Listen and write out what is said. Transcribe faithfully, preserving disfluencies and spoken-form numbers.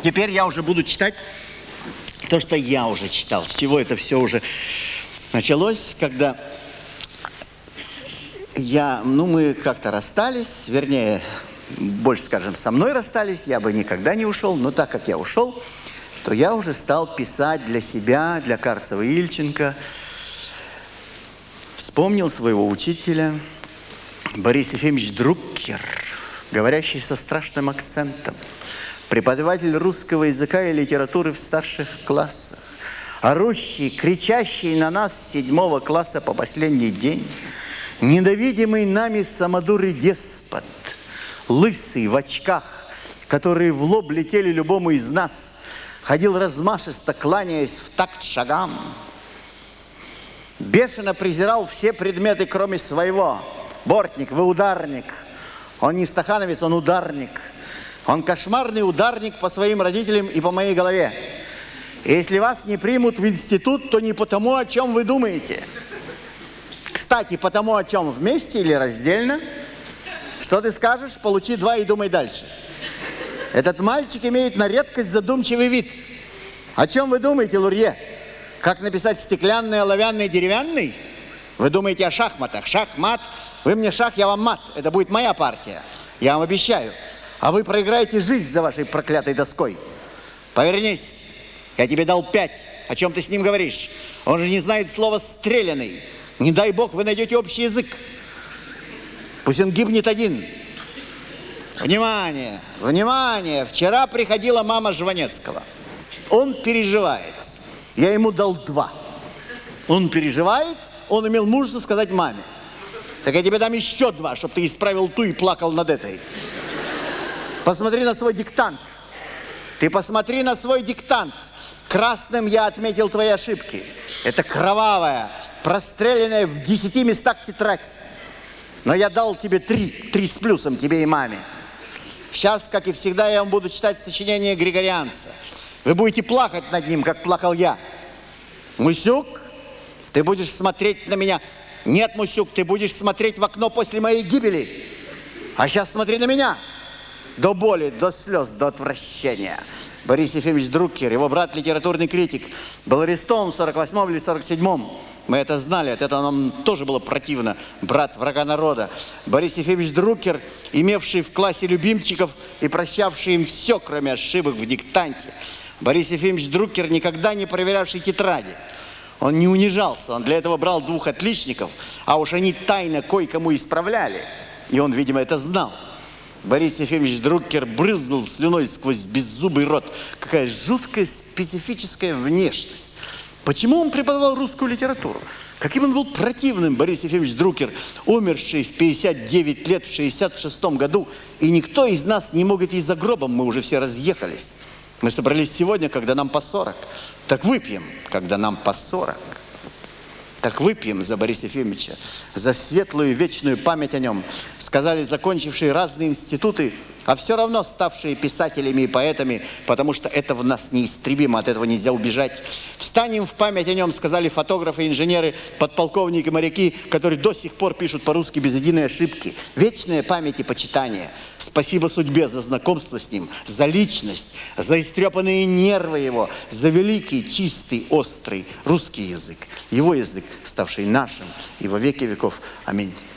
Теперь я уже буду читать то, что я уже читал. С чего это все уже началось, когда я, ну, мы как-то расстались, вернее, больше, скажем, со мной расстались, я бы никогда не ушел, но так как я ушел, то я уже стал писать для себя, для Карцева и Ильченко. Вспомнил своего учителя, Борис Ефимович Друккер, говорящий со страшным акцентом, преподаватель русского языка и литературы в старших классах, орущий, кричащий на нас с седьмого класса по последний день, ненавидимый нами самодур и деспот, лысый в очках, которые в лоб летели любому из нас, ходил размашисто, кланяясь в такт шагам, бешено презирал все предметы, кроме своего. Бортник, вы ударник. Он не стахановец, он ударник. Он кошмарный ударник по своим родителям и по моей голове. И если вас не примут в институт, то не потому, о чем вы думаете. Кстати, потому, о чем, вместе или раздельно. Что ты скажешь? Получи два и думай дальше. Этот мальчик имеет на редкость задумчивый вид. О чем вы думаете, Лурье? Как написать стеклянный, оловянный, деревянный? Вы думаете о шахматах. Шахмат. Вы мне шах, я вам мат. Это будет моя партия. Я вам обещаю. А вы проиграете жизнь за вашей проклятой доской. Повернись. Я тебе дал пять. О чем ты с ним говоришь? Он же не знает слова «стреляный». Не дай бог, вы найдете общий язык. Пусть он гибнет один. Внимание, внимание. Вчера приходила мама Жванецкого. Он переживает. Я ему дал два. Он переживает, он имел мужество сказать маме. Так я тебе дам еще два, чтобы ты исправил ту и плакал над этой. Посмотри на свой диктант. Ты посмотри на свой диктант. Красным я отметил твои ошибки. Это кровавая, простреленная в десяти местах тетрадь. Но я дал тебе три, три с плюсом тебе и маме. Сейчас, как и всегда, я вам буду читать сочинение Григорианца. Вы будете плакать над ним, как плакал я. Мусюк, ты будешь смотреть на меня. Нет, Мусюк, ты будешь смотреть в окно после моей гибели. А сейчас смотри на меня. До боли, до слез, до отвращения. Борис Ефимович Друккер, его брат, литературный критик, был арестован в сорок восьмом или сорок седьмом. Мы это знали, от этого нам тоже было противно. Брат врага народа. Борис Ефимович Друккер, имевший в классе любимчиков и прощавший им все, кроме ошибок в диктанте. Борис Ефимович Друккер, никогда не проверявший тетради. Он не унижался, он для этого брал двух отличников, а уж они тайно кое-кому исправляли. И он, видимо, это знал. Борис Ефимович Друккер брызнул слюной сквозь беззубый рот. Какая жуткая специфическая внешность. Почему он преподавал русскую литературу? Каким он был противным, Борис Ефимович Друккер, умерший в пятьдесят девять лет в шестьдесят шестом году, и никто из нас не мог идти за гробом, мы уже все разъехались. Мы собрались сегодня, когда нам по сорок. Так выпьем, когда нам по сорок. Так выпьем за Бориса Ефимовича, за светлую вечную память о нем, сказали закончившие разные институты, а все равно ставшие писателями и поэтами, потому что это в нас неистребимо, от этого нельзя убежать. Встанем в память о нем, сказали фотографы, инженеры, подполковники, моряки, которые до сих пор пишут по-русски без единой ошибки. Вечная память и почитание. Спасибо судьбе за знакомство с ним, за личность, за истрепанные нервы его, за великий, чистый, острый русский язык. Его язык, ставший нашим и во веки веков. Аминь.